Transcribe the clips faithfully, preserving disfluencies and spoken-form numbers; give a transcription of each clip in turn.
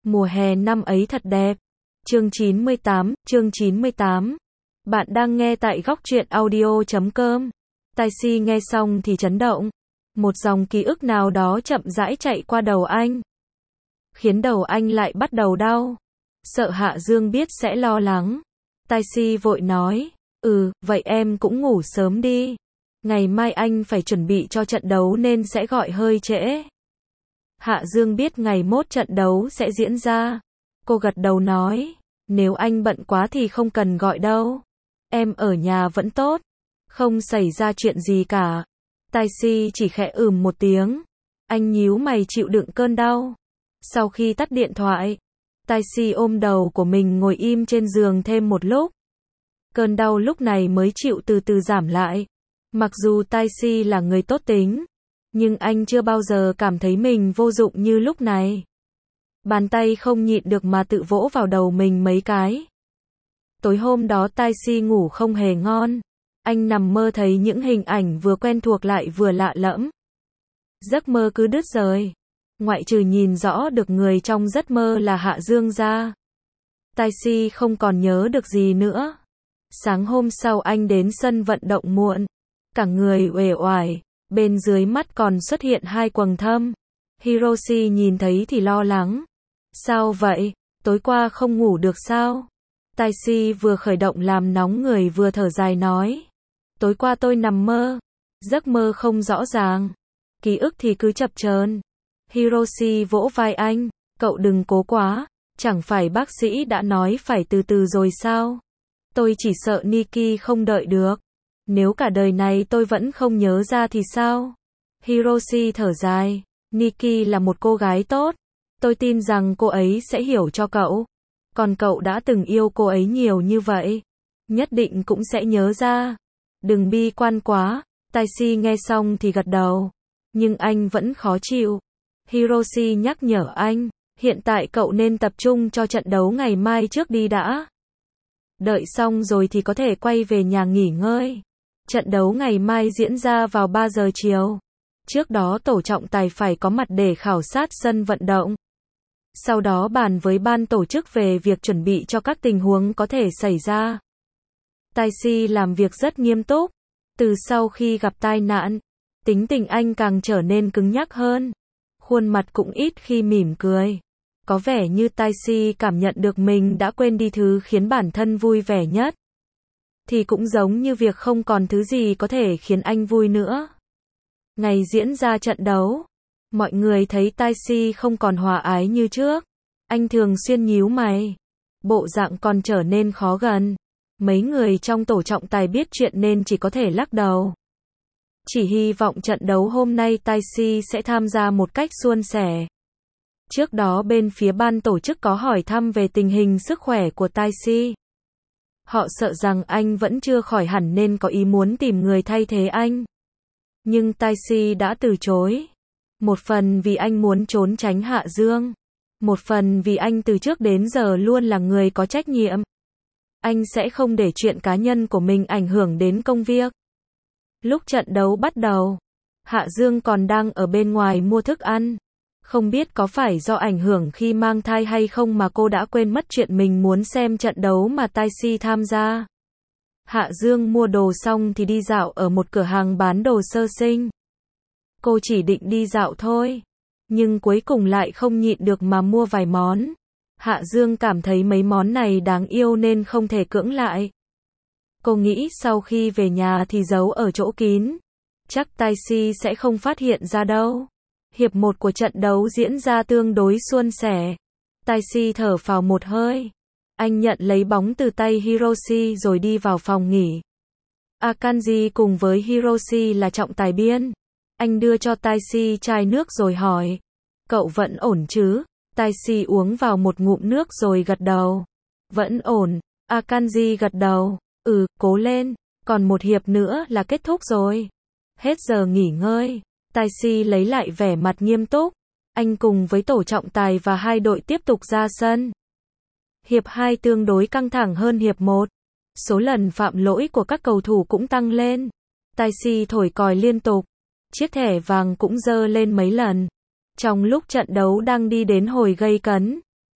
Mùa hè năm ấy thật đẹp. Chương chín mươi tám, chương chín mươi tám. Bạn đang nghe tại góc truyện audio chấm com. Tai Si nghe xong thì chấn động. Một dòng ký ức nào đó chậm rãi chạy qua đầu anh. Khiến đầu anh lại bắt đầu đau. Sợ Hạ Dương biết sẽ lo lắng. Tai Si vội nói, ừ, vậy em cũng ngủ sớm đi. Ngày mai anh phải chuẩn bị cho trận đấu nên sẽ gọi hơi trễ. Hạ Dương biết ngày mốt trận đấu sẽ diễn ra. Cô gật đầu nói, nếu anh bận quá thì không cần gọi đâu. Em ở nhà vẫn tốt. Không xảy ra chuyện gì cả. Tai Si chỉ khẽ ừm một tiếng. Anh nhíu mày chịu đựng cơn đau. Sau khi tắt điện thoại, Tai Si ôm đầu của mình ngồi im trên giường thêm một lúc. Cơn đau lúc này mới chịu từ từ giảm lại. Mặc dù Tai Si là người tốt tính, nhưng anh chưa bao giờ cảm thấy mình vô dụng như lúc này. Bàn tay không nhịn được mà tự vỗ vào đầu mình mấy cái. Tối hôm đó Tai Si ngủ không hề ngon. Anh nằm mơ thấy những hình ảnh vừa quen thuộc lại vừa lạ lẫm. Giấc mơ cứ đứt rời. Ngoại trừ nhìn rõ được người trong giấc mơ là Hạ Dương ra, Tai Si không còn nhớ được gì nữa. Sáng hôm sau anh đến sân vận động muộn. Cả người uể oải. Bên dưới mắt còn xuất hiện hai quầng thâm. Hiroshi nhìn thấy thì lo lắng. Sao vậy? Tối qua không ngủ được sao? Tai Si vừa khởi động làm nóng người vừa thở dài nói. Tối qua tôi nằm mơ. Giấc mơ không rõ ràng. Ký ức thì cứ chập chờn. Hiroshi vỗ vai anh. Cậu đừng cố quá. Chẳng phải bác sĩ đã nói phải từ từ rồi sao? Tôi chỉ sợ Nikki không đợi được. Nếu cả đời này tôi vẫn không nhớ ra thì sao? Hiroshi thở dài. Nikki là một cô gái tốt. Tôi tin rằng cô ấy sẽ hiểu cho cậu. Còn cậu đã từng yêu cô ấy nhiều như vậy. Nhất định cũng sẽ nhớ ra. Đừng bi quan quá. Tai Si nghe xong thì gật đầu. Nhưng anh vẫn khó chịu. Hiroshi nhắc nhở anh. Hiện tại cậu nên tập trung cho trận đấu ngày mai trước đi đã. Đợi xong rồi thì có thể quay về nhà nghỉ ngơi. Trận đấu ngày mai diễn ra vào ba giờ chiều. Trước đó tổ trọng tài phải có mặt để khảo sát sân vận động. Sau đó bàn với ban tổ chức về việc chuẩn bị cho các tình huống có thể xảy ra. Tai Si làm việc rất nghiêm túc. Từ sau khi gặp tai nạn, tính tình anh càng trở nên cứng nhắc hơn. Khuôn mặt cũng ít khi mỉm cười. Có vẻ như Tai Si cảm nhận được mình đã quên đi thứ khiến bản thân vui vẻ nhất. Thì cũng giống như việc không còn thứ gì có thể khiến anh vui nữa. Ngày diễn ra trận đấu, mọi người thấy Tai Si không còn hòa ái như trước. Anh thường xuyên nhíu mày. Bộ dạng còn trở nên khó gần. Mấy người trong tổ trọng tài biết chuyện nên chỉ có thể lắc đầu. Chỉ hy vọng trận đấu hôm nay Tai Si sẽ tham gia một cách suôn sẻ. Trước đó bên phía ban tổ chức có hỏi thăm về tình hình sức khỏe của Tai Si. Họ sợ rằng anh vẫn chưa khỏi hẳn nên có ý muốn tìm người thay thế anh. Nhưng Tai Si đã từ chối. Một phần vì anh muốn trốn tránh Hạ Dương. Một phần vì anh từ trước đến giờ luôn là người có trách nhiệm. Anh sẽ không để chuyện cá nhân của mình ảnh hưởng đến công việc. Lúc trận đấu bắt đầu, Hạ Dương còn đang ở bên ngoài mua thức ăn. Không biết có phải do ảnh hưởng khi mang thai hay không mà cô đã quên mất chuyện mình muốn xem trận đấu mà Tai Si tham gia. Hạ Dương mua đồ xong thì đi dạo ở một cửa hàng bán đồ sơ sinh. Cô chỉ định đi dạo thôi, nhưng cuối cùng lại không nhịn được mà mua vài món. Hạ Dương cảm thấy mấy món này đáng yêu nên không thể cưỡng lại. Cô nghĩ sau khi về nhà thì giấu ở chỗ kín. Chắc Tai Si sẽ không phát hiện ra đâu. Hiệp một của trận đấu diễn ra tương đối suôn sẻ. Tai Si thở phào một hơi. Anh nhận lấy bóng từ tay Hiroshi rồi đi vào phòng nghỉ. Akanji cùng với Hiroshi là trọng tài biên. Anh đưa cho Tai Si chai nước rồi hỏi. Cậu vẫn ổn chứ? Tai Si uống vào một ngụm nước rồi gật đầu. Vẫn ổn. Akanji gật đầu. Ừ, cố lên. Còn một hiệp nữa là kết thúc rồi. Hết giờ nghỉ ngơi. Tai Si lấy lại vẻ mặt nghiêm túc. Anh cùng với tổ trọng tài và hai đội tiếp tục ra sân. Hiệp hai tương đối căng thẳng hơn hiệp một. Số lần phạm lỗi của các cầu thủ cũng tăng lên. Tai Si thổi còi liên tục. Chiếc thẻ vàng cũng dơ lên mấy lần. Trong lúc trận đấu đang đi đến hồi gây cấn,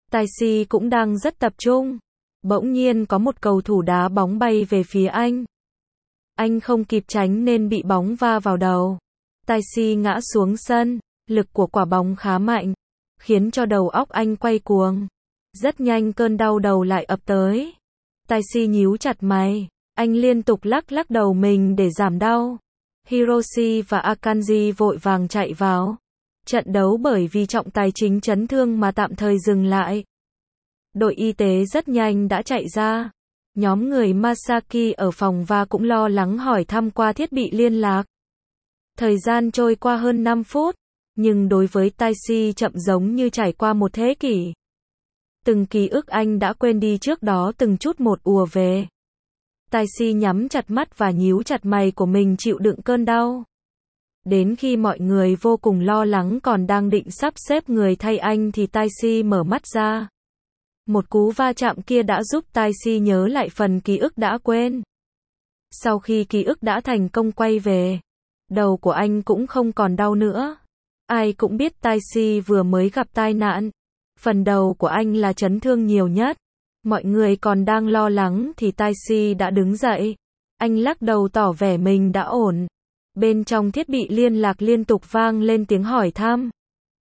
Taxi cũng đang rất tập trung. Bỗng nhiên có một cầu thủ đá bóng bay về phía anh. Anh không kịp tránh nên bị bóng va vào đầu. Taxi ngã xuống sân. Lực của quả bóng khá mạnh, khiến cho đầu óc anh quay cuồng. Rất nhanh cơn đau đầu lại ập tới. Taxi nhíu chặt mày. Anh liên tục lắc lắc đầu mình để giảm đau. Hiroshi và Akanji vội vàng chạy vào. Trận đấu bởi vì trọng tài chính chấn thương mà tạm thời dừng lại. Đội y tế rất nhanh đã chạy ra. Nhóm người Masaki ở phòng va cũng lo lắng hỏi thăm qua thiết bị liên lạc. Thời gian trôi qua hơn năm phút, nhưng đối với Taxi chậm giống như trải qua một thế kỷ. Từng ký ức anh đã quên đi trước đó từng chút một ùa về. Taxi nhắm chặt mắt và nhíu chặt mày của mình chịu đựng cơn đau. Đến khi mọi người vô cùng lo lắng còn đang định sắp xếp người thay anh thì Taxi mở mắt ra. Một cú va chạm kia đã giúp Taxi nhớ lại phần ký ức đã quên. Sau khi ký ức đã thành công quay về, đầu của anh cũng không còn đau nữa. Ai cũng biết Taxi vừa mới gặp tai nạn. Phần đầu của anh là chấn thương nhiều nhất. Mọi người còn đang lo lắng thì Taxi đã đứng dậy. Anh lắc đầu tỏ vẻ mình đã ổn. Bên trong thiết bị liên lạc liên tục vang lên tiếng hỏi thăm.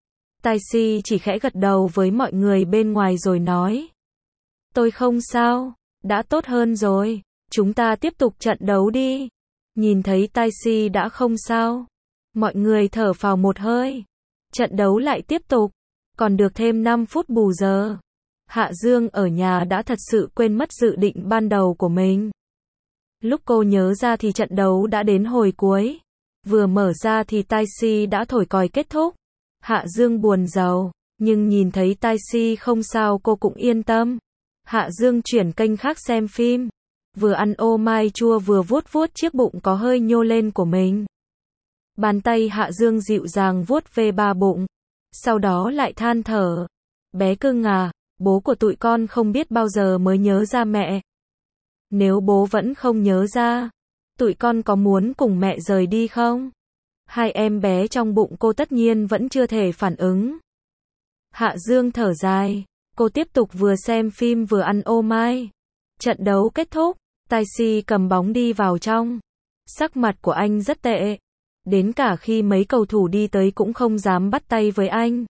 Taxi chỉ khẽ gật đầu với mọi người bên ngoài rồi nói. Tôi không sao, đã tốt hơn rồi. Chúng ta tiếp tục trận đấu đi. Nhìn thấy Taxi đã không sao. Mọi người thở phào một hơi. Trận đấu lại tiếp tục. Còn được thêm năm phút bù giờ. Hạ Dương ở nhà đã thật sự quên mất dự định ban đầu của mình. Lúc cô nhớ ra thì trận đấu đã đến hồi cuối. Vừa mở ra thì Taxi đã thổi còi kết thúc. Hạ Dương buồn rầu, nhưng nhìn thấy Taxi không sao cô cũng yên tâm. Hạ Dương chuyển kênh khác xem phim. Vừa ăn ô mai chua vừa vuốt vuốt chiếc bụng có hơi nhô lên của mình. Bàn tay Hạ Dương dịu dàng vuốt về ba bụng. Sau đó lại than thở. Bé cưng à, bố của tụi con không biết bao giờ mới nhớ ra mẹ. Nếu bố vẫn không nhớ ra, tụi con có muốn cùng mẹ rời đi không? Hai em bé trong bụng cô tất nhiên vẫn chưa thể phản ứng. Hạ Dương thở dài. Cô tiếp tục vừa xem phim vừa ăn ô mai. Trận đấu kết thúc. Taxi cầm bóng đi vào trong. Sắc mặt của anh rất tệ. Đến cả khi mấy cầu thủ đi tới cũng không dám bắt tay với anh.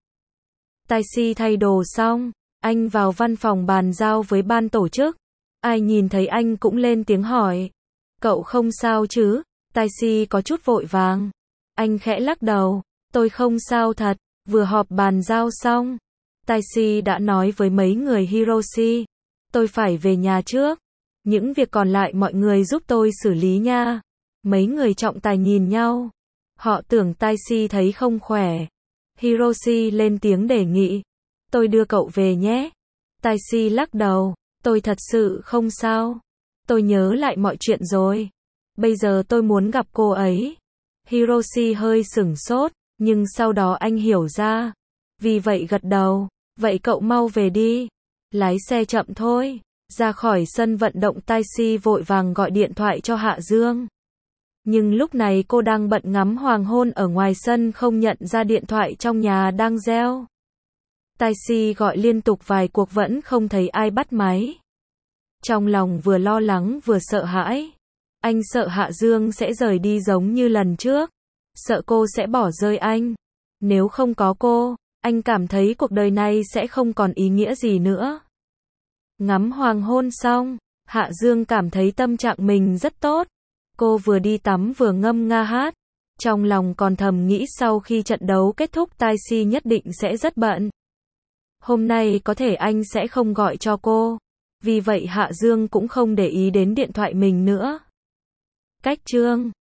Taxi thay đồ xong. Anh vào văn phòng bàn giao với ban tổ chức. Ai nhìn thấy anh cũng lên tiếng hỏi. Cậu không sao chứ? Taxi có chút vội vàng. Anh khẽ lắc đầu. Tôi không sao thật. Vừa họp bàn giao xong. Taxi đã nói với mấy người Hiroshi. Tôi phải về nhà trước. Những việc còn lại mọi người giúp tôi xử lý nha. Mấy người trọng tài nhìn nhau. Họ tưởng Taxi thấy không khỏe. Hiroshi lên tiếng đề nghị. Tôi đưa cậu về nhé. Taxi lắc đầu. Tôi thật sự không sao. Tôi nhớ lại mọi chuyện rồi. Bây giờ tôi muốn gặp cô ấy. Hiroshi hơi sửng sốt, nhưng sau đó anh hiểu ra. Vì vậy gật đầu. Vậy cậu mau về đi. Lái xe chậm thôi. Ra khỏi sân vận động Taxi vội vàng gọi điện thoại cho Hạ Dương. Nhưng lúc này cô đang bận ngắm hoàng hôn ở ngoài sân không nhận ra điện thoại trong nhà đang reo. Taxi gọi liên tục vài cuộc vẫn không thấy ai bắt máy. Trong lòng vừa lo lắng vừa sợ hãi. Anh sợ Hạ Dương sẽ rời đi giống như lần trước. Sợ cô sẽ bỏ rơi anh. Nếu không có cô, anh cảm thấy cuộc đời này sẽ không còn ý nghĩa gì nữa. Ngắm hoàng hôn xong, Hạ Dương cảm thấy tâm trạng mình rất tốt. Cô vừa đi tắm vừa ngâm nga hát. Trong lòng còn thầm nghĩ sau khi trận đấu kết thúc Taxi nhất định sẽ rất bận. Hôm nay có thể anh sẽ không gọi cho cô. Vì vậy Hạ Dương cũng không để ý đến điện thoại mình nữa. Cách chương